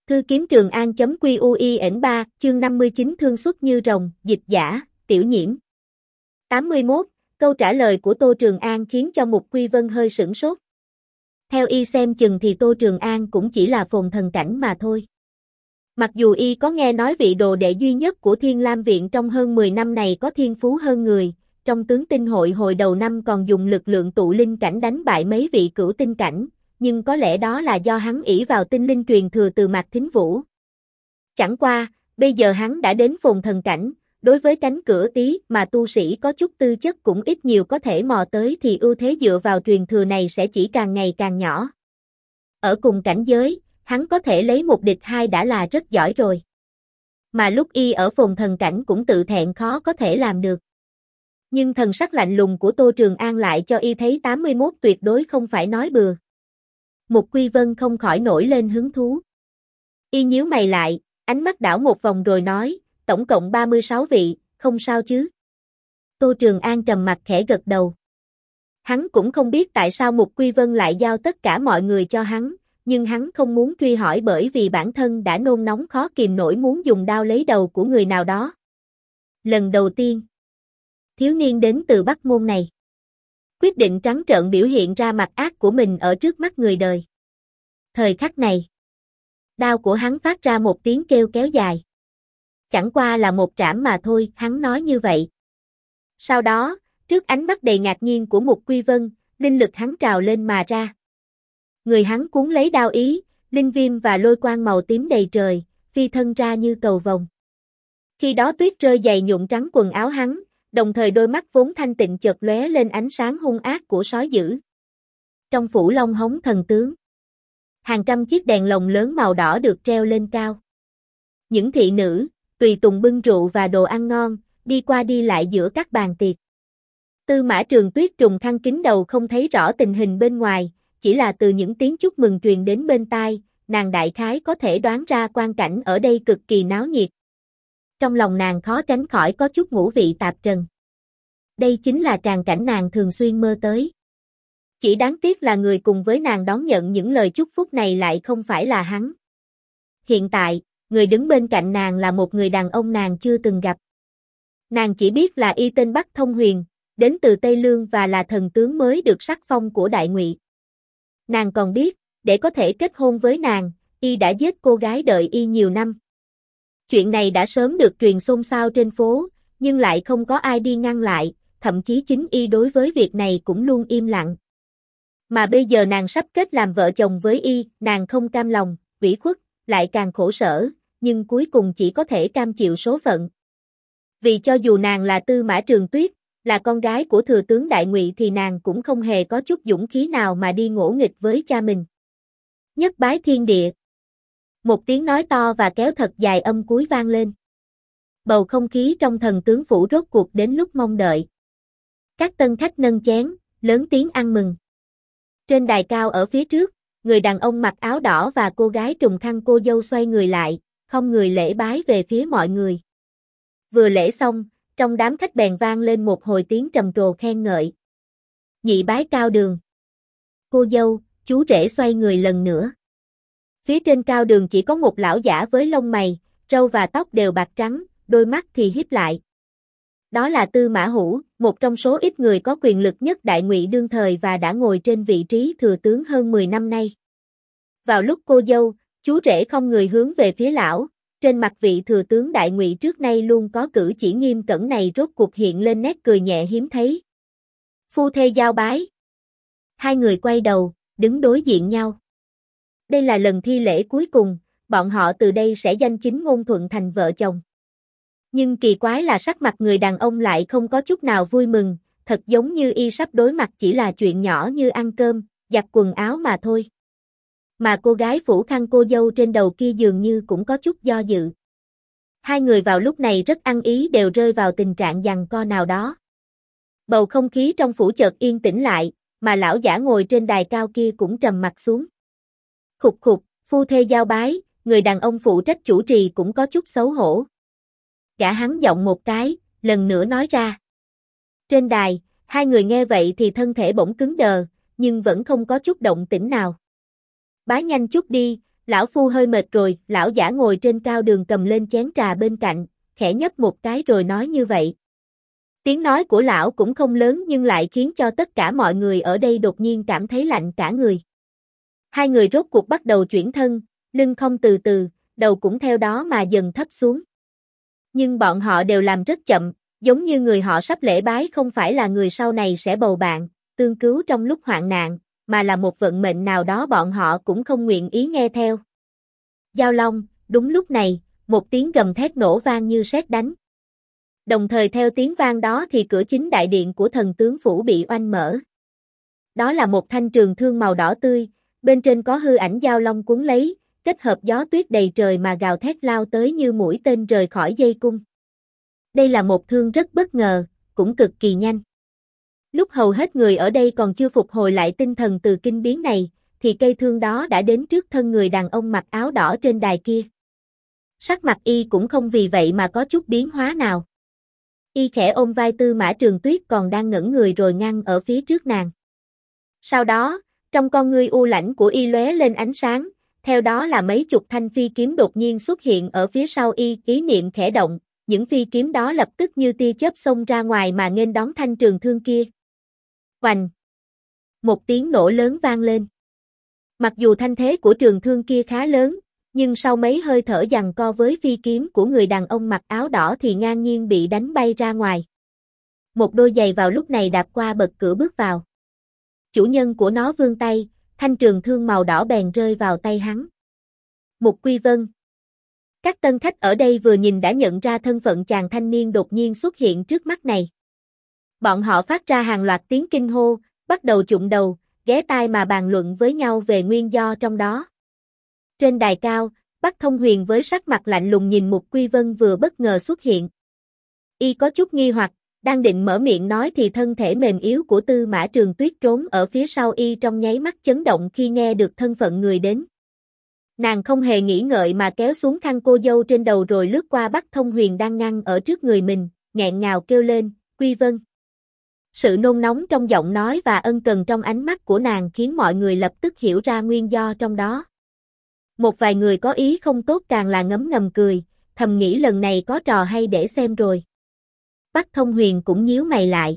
Cư kiếm Trường An.quy.ui.3, chương 59 Thương xuất như rồng, dịch giả, Tiểu Nhiễm. 81, câu trả lời của Tô Trường An khiến cho Mục Quy Vân hơi sửng sốt. Theo y xem chừng thì Tô Trường An cũng chỉ là phồn thần cảnh mà thôi. Mặc dù y có nghe nói vị đồ đệ duy nhất của Thiên Lam Viện trong hơn 10 năm này có thiên phú hơn người, trong tướng tinh hội hồi đầu năm còn dùng lực lượng tụ linh cảnh đánh bại mấy vị cửu tinh cảnh, nhưng có lẽ đó là do hắn ỷ vào tinh linh truyền thừa từ Mạc Thính Vũ. Chẳng qua, bây giờ hắn đã đến phồn thần cảnh, đối với cánh cửa tí mà tu sĩ có chút tư chất cũng ít nhiều có thể mò tới thì ưu thế dựa vào truyền thừa này sẽ chỉ càng ngày càng nhỏ. Ở cùng cảnh giới, hắn có thể lấy một địch hai đã là rất giỏi rồi. Mà lúc y ở phồn thần cảnh cũng tự thẹn khó có thể làm được. Nhưng thần sắc lạnh lùng của Tô Trường An lại cho y thấy 81 tuyệt đối không phải nói bừa. Mục Quy Vân không khỏi nổi lên hứng thú. Y nhíu mày lại, ánh mắt đảo một vòng rồi nói, tổng cộng 36 vị, không sao chứ. Tô Trường An trầm mặt khẽ gật đầu. Hắn cũng không biết tại sao Mục Quy Vân lại giao tất cả mọi người cho hắn, nhưng hắn không muốn truy hỏi bởi vì bản thân đã nôn nóng khó kìm nổi muốn dùng đao lấy đầu của người nào đó. Lần đầu tiên, thiếu niên đến từ Bắc Môn này quyết định trắng trợn biểu hiện ra mặt ác của mình ở trước mắt người đời. Thời khắc này, đao của hắn phát ra một tiếng kêu kéo dài. Chẳng qua là một trảm mà thôi, hắn nói như vậy. Sau đó, trước ánh mắt đầy ngạc nhiên của Mục Quy Vân, linh lực hắn trào lên mà ra. Người hắn cuốn lấy đao ý, linh viêm và lôi quang màu tím đầy trời, phi thân ra như cầu vồng. Khi đó tuyết rơi dày nhuộm trắng quần áo hắn, đồng thời đôi mắt vốn thanh tịnh chợt lóe lên ánh sáng hung ác của sói dữ. Trong phủ Long Hống thần tướng, hàng trăm chiếc đèn lồng lớn màu đỏ được treo lên cao. Những thị nữ, tùy tùng bưng rượu và đồ ăn ngon, đi qua đi lại giữa các bàn tiệc. Tư Mã Trường Tuyết trùng khăn kín đầu không thấy rõ tình hình bên ngoài, chỉ là từ những tiếng chúc mừng truyền đến bên tai, nàng đại khái có thể đoán ra quang cảnh ở đây cực kỳ náo nhiệt. Trong lòng nàng khó tránh khỏi có chút ngũ vị tạp trần. Đây chính là tràng cảnh nàng thường xuyên mơ tới. Chỉ đáng tiếc là người cùng với nàng đón nhận những lời chúc phúc này lại không phải là hắn. Hiện tại, người đứng bên cạnh nàng là một người đàn ông nàng chưa từng gặp. Nàng chỉ biết là y tên Bắc Thông Huyền, đến từ Tây Lương và là thần tướng mới được sắc phong của Đại Ngụy. Nàng còn biết, để có thể kết hôn với nàng, y đã giết cô gái đợi y nhiều năm. Chuyện này đã sớm được truyền xôn xao trên phố, nhưng lại không có ai đi ngăn lại, thậm chí chính y đối với việc này cũng luôn im lặng. Mà bây giờ nàng sắp kết làm vợ chồng với y, nàng không cam lòng, ủy khuất, lại càng khổ sở, nhưng cuối cùng chỉ có thể cam chịu số phận. Vì cho dù nàng là Tư Mã Trường Tuyết, là con gái của thừa tướng Đại Ngụy thì nàng cũng không hề có chút dũng khí nào mà đi ngỗ nghịch với cha mình. Nhất bái thiên địa. Một tiếng nói to và kéo thật dài âm cuối vang lên. Bầu không khí trong thần tướng phủ rốt cuộc đến lúc mong đợi. Các tân khách nâng chén, lớn tiếng ăn mừng. Trên đài cao ở phía trước, người đàn ông mặc áo đỏ và cô gái trùng khăn cô dâu xoay người lại, không người lễ bái về phía mọi người. Vừa lễ xong, trong đám khách bèn vang lên một hồi tiếng trầm trồ khen ngợi. Nhị bái cao đường. Cô dâu, chú rể xoay người lần nữa. Phía trên cao đường chỉ có một lão giả với lông mày, râu và tóc đều bạc trắng, đôi mắt thì híp lại. Đó là Tư Mã Hủ, một trong số ít người có quyền lực nhất Đại Ngụy đương thời và đã ngồi trên vị trí thừa tướng hơn 10 năm nay. Vào lúc cô dâu, chú rể không người hướng về phía lão, trên mặt vị thừa tướng Đại Ngụy trước nay luôn có cử chỉ nghiêm cẩn này rốt cuộc hiện lên nét cười nhẹ hiếm thấy. Phu thê giao bái. Hai người quay đầu, đứng đối diện nhau. Đây là lần thi lễ cuối cùng, bọn họ từ đây sẽ danh chính ngôn thuận thành vợ chồng. Nhưng kỳ quái là sắc mặt người đàn ông lại không có chút nào vui mừng, thật giống như y sắp đối mặt chỉ là chuyện nhỏ như ăn cơm, giặt quần áo mà thôi. Mà cô gái phủ khăn cô dâu trên đầu kia dường như cũng có chút do dự. Hai người vào lúc này rất ăn ý đều rơi vào tình trạng giằng co nào đó. Bầu không khí trong phủ chợt yên tĩnh lại, mà lão giả ngồi trên đài cao kia cũng trầm mặt xuống. Khục khục, phu thê giao bái, người đàn ông phụ trách chủ trì cũng có chút xấu hổ. Gã hắn giọng một cái, lần nữa nói ra. Trên đài, hai người nghe vậy thì thân thể bỗng cứng đờ, nhưng vẫn không có chút động tĩnh nào. Bái nhanh chút đi, Lão phu hơi mệt rồi, lão giả ngồi trên cao đường cầm lên chén trà bên cạnh, khẽ nhấp một cái rồi nói như vậy. Tiếng nói của lão cũng không lớn nhưng lại khiến cho tất cả mọi người ở đây đột nhiên cảm thấy lạnh cả người. Hai người rốt cuộc bắt đầu chuyển thân, lưng không từ từ, đầu cũng theo đó mà dần thấp xuống. Nhưng bọn họ đều làm rất chậm, giống như người họ sắp lễ bái không phải là người sau này sẽ bầu bạn, tương cứu trong lúc hoạn nạn, mà là một vận mệnh nào đó bọn họ cũng không nguyện ý nghe theo. Giao Long, đúng lúc này, một tiếng gầm thét nổ vang như sét đánh. Đồng thời theo tiếng vang đó thì cửa chính đại điện của thần tướng phủ bị oanh mở. Đó là một thanh trường thương màu đỏ tươi, bên trên có hư ảnh Giao Long cuốn lấy, kết hợp gió tuyết đầy trời mà gào thét lao tới như mũi tên rời khỏi dây cung. Đây là một thương rất bất ngờ, cũng cực kỳ nhanh. Lúc hầu hết người ở đây còn chưa phục hồi lại tinh thần từ kinh biến này, thì cây thương đó đã đến trước thân người đàn ông mặc áo đỏ trên đài kia. Sắc mặt y cũng không vì vậy mà có chút biến hóa nào. Y khẽ ôm vai Tư Mã Trường Tuyết còn đang ngẩn người rồi ngăn ở phía trước nàng. Sau đó, trong con ngươi u lãnh của y lóe lên ánh sáng, theo đó là mấy chục thanh phi kiếm đột nhiên xuất hiện ở phía sau y, ý niệm khẽ động, những phi kiếm đó lập tức như tia chớp xông ra ngoài mà nghênh đón thanh trường thương kia. Oành! Một tiếng nổ lớn vang lên. Mặc dù thanh thế của trường thương kia khá lớn, nhưng sau mấy hơi thở giằng co với phi kiếm của người đàn ông mặc áo đỏ thì ngang nhiên bị đánh bay ra ngoài. Một đôi giày vào lúc này đạp qua bậc cửa bước vào. Chủ nhân của nó vươn tay, thanh trường thương màu đỏ bèn rơi vào tay hắn. Mục Quy Vân. Các tân khách ở đây vừa nhìn đã nhận ra thân phận chàng thanh niên đột nhiên xuất hiện trước mắt này. Bọn họ phát ra hàng loạt tiếng kinh hô, bắt đầu chụng đầu, ghé tai mà bàn luận với nhau về nguyên do trong đó. Trên đài cao, Bắc Thông Huyền với sắc mặt lạnh lùng nhìn Mục Quy Vân vừa bất ngờ xuất hiện. Y có chút nghi hoặc, đang định mở miệng nói thì thân thể mềm yếu của Tư Mã Trường Tuyết trốn ở phía sau y trong nháy mắt chấn động khi nghe được thân phận người đến. Nàng không hề nghĩ ngợi mà kéo xuống khăn cô dâu trên đầu rồi lướt qua Bắc Thông Huyền đang ngăn ở trước người mình, nghẹn ngào kêu lên, Quy Vân. Sự nôn nóng trong giọng nói và ân cần trong ánh mắt của nàng khiến mọi người lập tức hiểu ra nguyên do trong đó. Một vài người có ý không tốt càng là ngấm ngầm cười, thầm nghĩ lần này có trò hay để xem rồi. Bắc Thông Huyền cũng nhíu mày lại.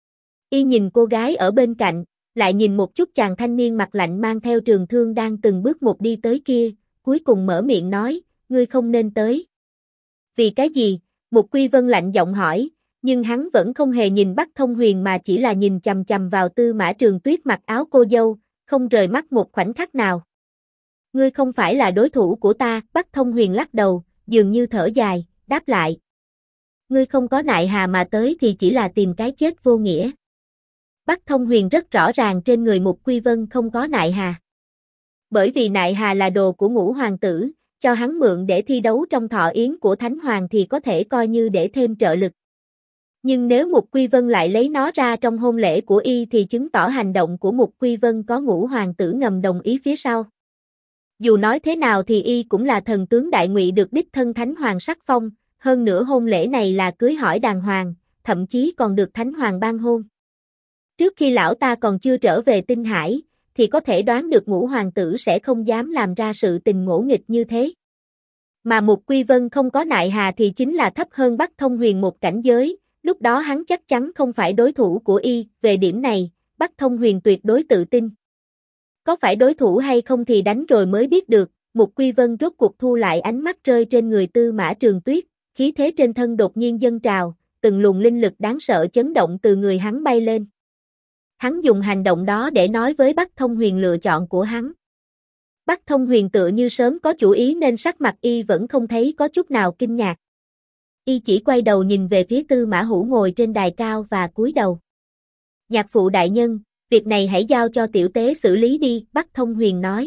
Y nhìn cô gái ở bên cạnh, lại nhìn một chút chàng thanh niên mặt lạnh mang theo trường thương đang từng bước một đi tới kia, cuối cùng mở miệng nói, ngươi không nên tới. Vì cái gì? Mục Quy Vân lạnh giọng hỏi, nhưng hắn vẫn không hề nhìn Bắc Thông Huyền mà chỉ là nhìn chằm chằm vào Tư Mã Trường Tuyết mặc áo cô dâu, không rời mắt một khoảnh khắc nào. Ngươi không phải là đối thủ của ta, Bắc Thông Huyền lắc đầu, dường như thở dài, đáp lại. Ngươi không có nại hà mà tới thì chỉ là tìm cái chết vô nghĩa. Bắc Thông Huyền rất rõ ràng trên người Mục Quy Vân không có nại hà. Bởi vì nại hà là đồ của Ngũ Hoàng tử, cho hắn mượn để thi đấu trong thọ yến của Thánh Hoàng thì có thể coi như để thêm trợ lực. Nhưng nếu Mục Quy Vân lại lấy nó ra trong hôn lễ của y thì chứng tỏ hành động của Mục Quy Vân có Ngũ Hoàng tử ngầm đồng ý phía sau. Dù nói thế nào thì y cũng là thần tướng đại ngụy được đích thân Thánh Hoàng sắc phong, hơn nữa hôn lễ này là cưới hỏi đàng hoàng, thậm chí còn được Thánh Hoàng ban hôn. Trước khi lão ta còn chưa trở về Tinh Hải, thì có thể đoán được Ngũ Hoàng tử sẽ không dám làm ra sự tình ngỗ nghịch như thế. Mà Mục Quy Vân không có nại hà thì chính là thấp hơn Bắc Thông Huyền một cảnh giới, lúc đó hắn chắc chắn không phải đối thủ của y, về điểm này, Bắc Thông Huyền tuyệt đối tự tin. Có phải đối thủ hay không thì đánh rồi mới biết được, Mục Quy Vân rốt cuộc thu lại ánh mắt rơi trên người Tư Mã Trường Tuyết, khí thế trên thân đột nhiên dâng trào, từng luồng linh lực đáng sợ chấn động từ người hắn bay lên. Hắn dùng hành động đó để nói với Bắc Thông Huyền lựa chọn của hắn. Bắc Thông Huyền tựa như sớm có chủ ý nên sắc mặt y vẫn không thấy có chút nào kinh ngạc. Y chỉ quay đầu nhìn về phía Tư Mã Hữu ngồi trên đài cao và cúi đầu. Nhạc phụ đại nhân, việc này hãy giao cho tiểu tế xử lý đi, Bắc Thông Huyền nói.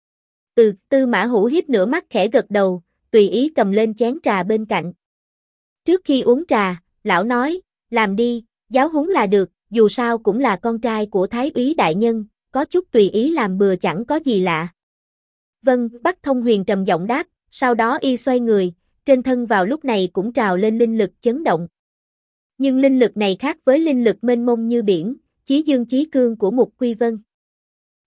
Tư Mã Hữu hiếp nửa mắt khẽ gật đầu, tùy ý cầm lên chén trà bên cạnh. Trước khi uống trà, lão nói, làm đi, giáo huấn là được, dù sao cũng là con trai của Thái úy đại nhân, có chút tùy ý làm bừa chẳng có gì lạ. Vâng, Bắc Thông Huyền trầm giọng đáp, sau đó y xoay người, trên thân vào lúc này cũng trào lên linh lực chấn động. Nhưng linh lực này khác với linh lực mênh mông như biển, chí dương chí cương của Mục Quy Vân.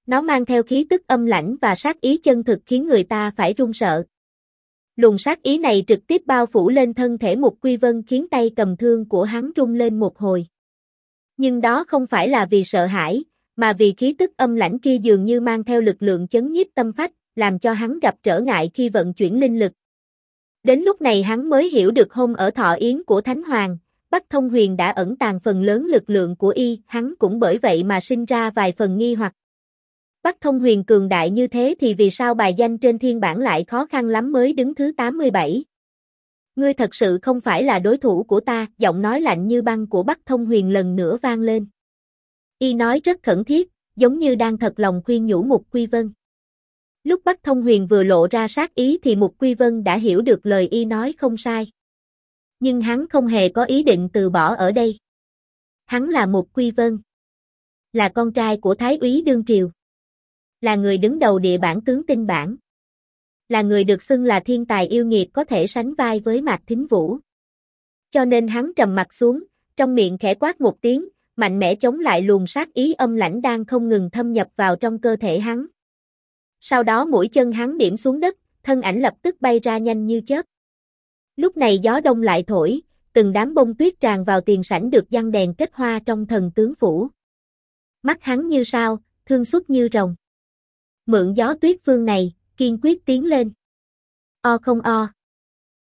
Nó mang theo khí tức âm lãnh và sát ý chân thực khiến người ta phải run sợ. Luồng sát ý này trực tiếp bao phủ lên thân thể Mục Quy Vân khiến tay cầm thương của hắn rung lên một hồi. Nhưng đó không phải là vì sợ hãi, mà vì khí tức âm lãnh kia dường như mang theo lực lượng chấn nhiếp tâm phách, làm cho hắn gặp trở ngại khi vận chuyển linh lực. Đến lúc này hắn mới hiểu được hôm ở thọ yến của Thánh Hoàng, Bắc Thông Huyền đã ẩn tàng phần lớn lực lượng của y, hắn cũng bởi vậy mà sinh ra vài phần nghi hoặc. Bắc Thông Huyền cường đại như thế thì vì sao bài danh trên thiên bảng lại khó khăn lắm mới đứng thứ 87? Ngươi thật sự không phải là đối thủ của ta, giọng nói lạnh như băng của Bắc Thông Huyền lần nữa vang lên. Y nói rất khẩn thiết, giống như đang thật lòng khuyên nhủ Mục Quy Vân. Lúc Bắc Thông Huyền vừa lộ ra sát ý thì Mục Quy Vân đã hiểu được lời y nói không sai. Nhưng hắn không hề có ý định từ bỏ ở đây. Hắn là Mục Quy Vân. Là con trai của Thái úy đương triều. Là người đứng đầu địa bản tướng tinh bản. Là người được xưng là thiên tài yêu nghiệt có thể sánh vai với Mạc Thính Vũ. Cho nên hắn trầm mặt xuống, trong miệng khẽ quát một tiếng, mạnh mẽ chống lại luồng sát ý âm lãnh đang không ngừng thâm nhập vào trong cơ thể hắn. Sau đó mũi chân hắn điểm xuống đất, thân ảnh lập tức bay ra nhanh như chớp. Lúc này gió đông lại thổi, từng đám bông tuyết tràn vào tiền sảnh được giăng đèn kết hoa trong thần tướng phủ. Mắt hắn như sao, thương xuất như rồng. Mượn gió tuyết phương này, kiên quyết tiến lên. O không o.